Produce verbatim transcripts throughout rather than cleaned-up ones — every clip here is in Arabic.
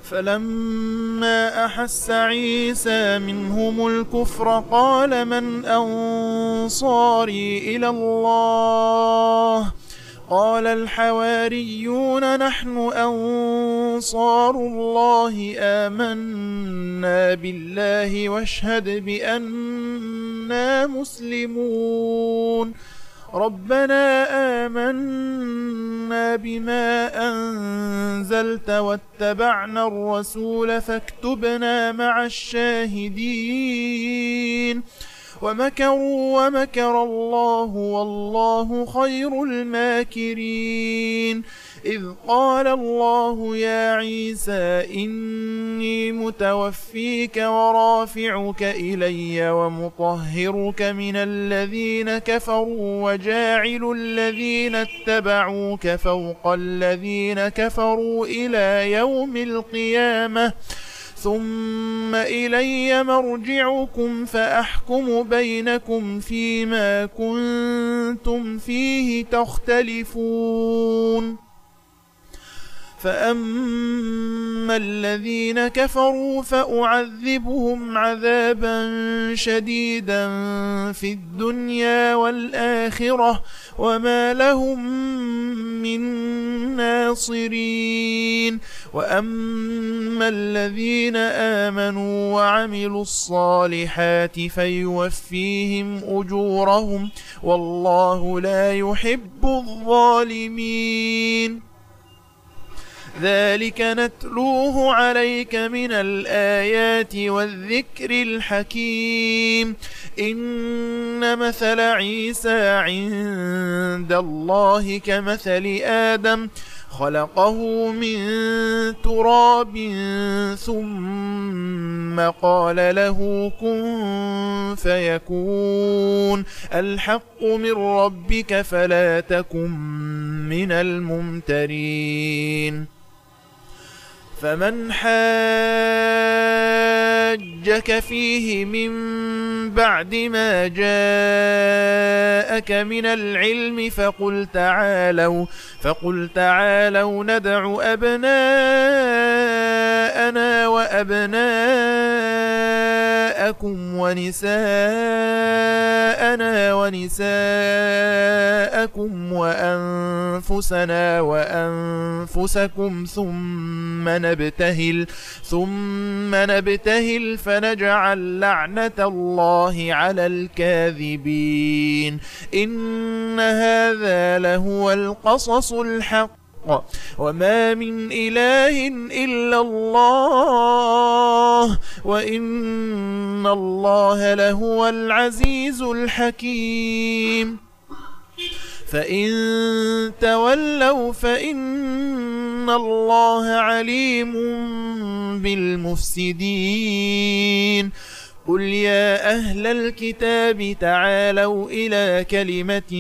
فلما أحس عيسى منهم الكفر قال من أنصاري إلى الله قال الحواريون نحن أنصار الله آمنا بالله واشهد بأننا مسلمون ربنا آمنا بما أنزلت واتبعنا الرسول فاكتبنا مع الشاهدين ومكروا ومكر الله والله خير الماكرين إذ قال الله يا عيسى إني متوفيك ورافعك إلي ومطهرك من الذين كفروا وجاعل الذين اتبعوك فوق الذين كفروا إلى يوم القيامة ثم إلي مرجعكم فأحكم بينكم فيما كنتم فيه تختلفون فأما الذين كفروا فأعذبهم عذابا شديدا في الدنيا والآخرة وما لهم من ناصرين وأما الذين آمنوا وعملوا الصالحات فيوفيهم أجورهم والله لا يحب الظالمين ذلك نتلوه عليك من الآيات والذكر الحكيم إن مثل عيسى عند الله كمثل آدم خلقه من تراب ثم قال له كن فيكون الحق من ربك فلا تكن من الممترين فمن حاجك فيه من بعد ما جاءك من العلم فقل تعالوا فقل تعالوا ندع أبناءنا وأبناءكم ونساءنا ونساءكم وأنفسنا وأنفسكم ثم نبتهل ثم نبتهل فنجعل لعنة الله على الكاذبين إن هذا لهو القصص الحق وما من إله إلا الله وإن الله لهو العزيز الحكيم فإن تولوا فإن الله عليم بالمفسدين قل يا أهل الكتاب تعالوا إلى كلمة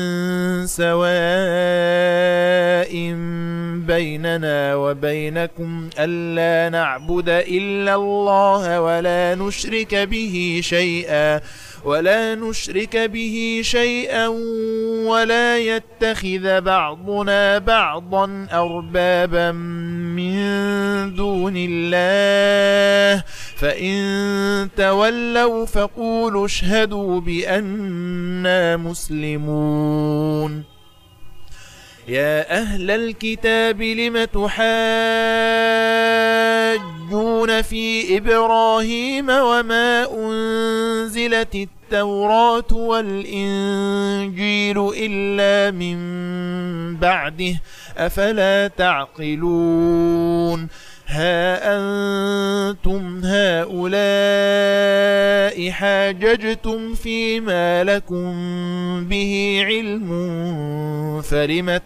سواء بيننا وبينكم ألا نعبد إلا الله ولا نشرك به شيئا ولا نشرك به شيئا ولا يتخذ بعضنا بعضا أربابا من دون الله فإن تولوا فقولوا اشهدوا بأننا مسلمون يا أهل الكتاب لم تحاجون في إبراهيم وما أنزلت التوراة والإنجيل إلا من بعده أفلا تعقلون ها أنتم هؤلاء حاججتم فيما لكم به علم فلم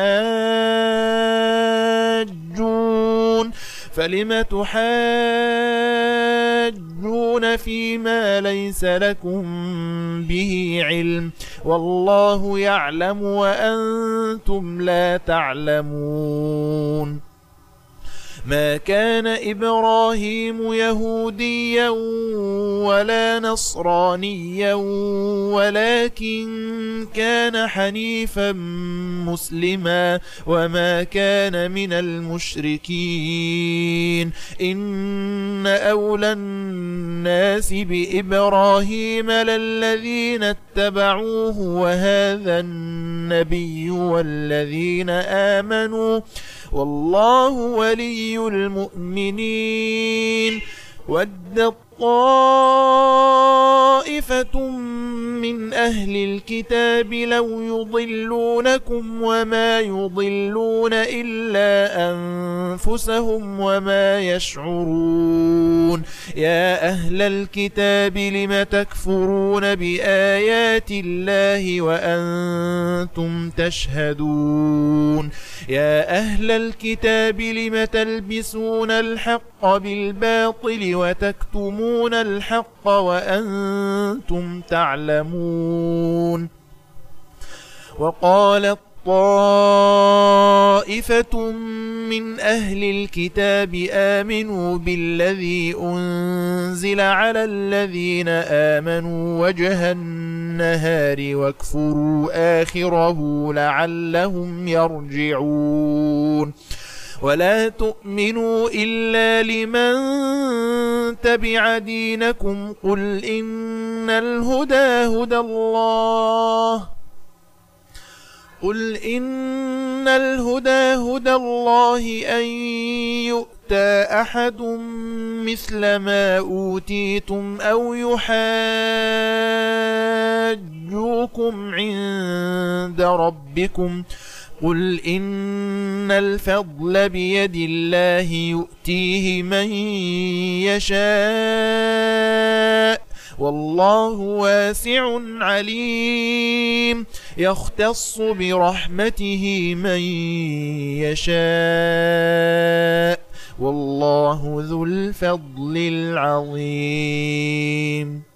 تحاجون فلم تحاجون فيما ليس لكم به علم والله يعلم وأنتم لا تعلمون ما كان إبراهيم يهوديا ولا نصرانيا ولكن كان حنيفا مسلما وما كان من المشركين إن أولى الناس بإبراهيم للذين اتبعوه وهذا النبي والذين آمنوا والله ولي المؤمنين. ودت طائفة من أهل الكتاب لو يضلونكم وما يضلون إلا أنفسهم وما يشعرون. يا أهل الكتاب لم تكفرون بآيات الله وأنتم تشهدون. يا أهل الكتاب لم تلبسون الحق بالباطل وتكتمون الحق وأنتم تعلمون. وقالت طائفة من أهل الكتاب آمنوا بالذي أنزل على الذين آمنوا وجه النهار واكفروا آخره لعلهم يرجعون. ولا تؤمنوا إلا لمن تبع دينكم قل إن الهدى هدى الله قل إن الهدى هدى الله أن يؤتى أحد مثل ما أوتيتم أو يحاجوكم عند ربكم قل إن الفضل بيد الله يؤتيه من يشاء والله واسع عليم. يختص برحمته من يشاء والله ذو الفضل العظيم.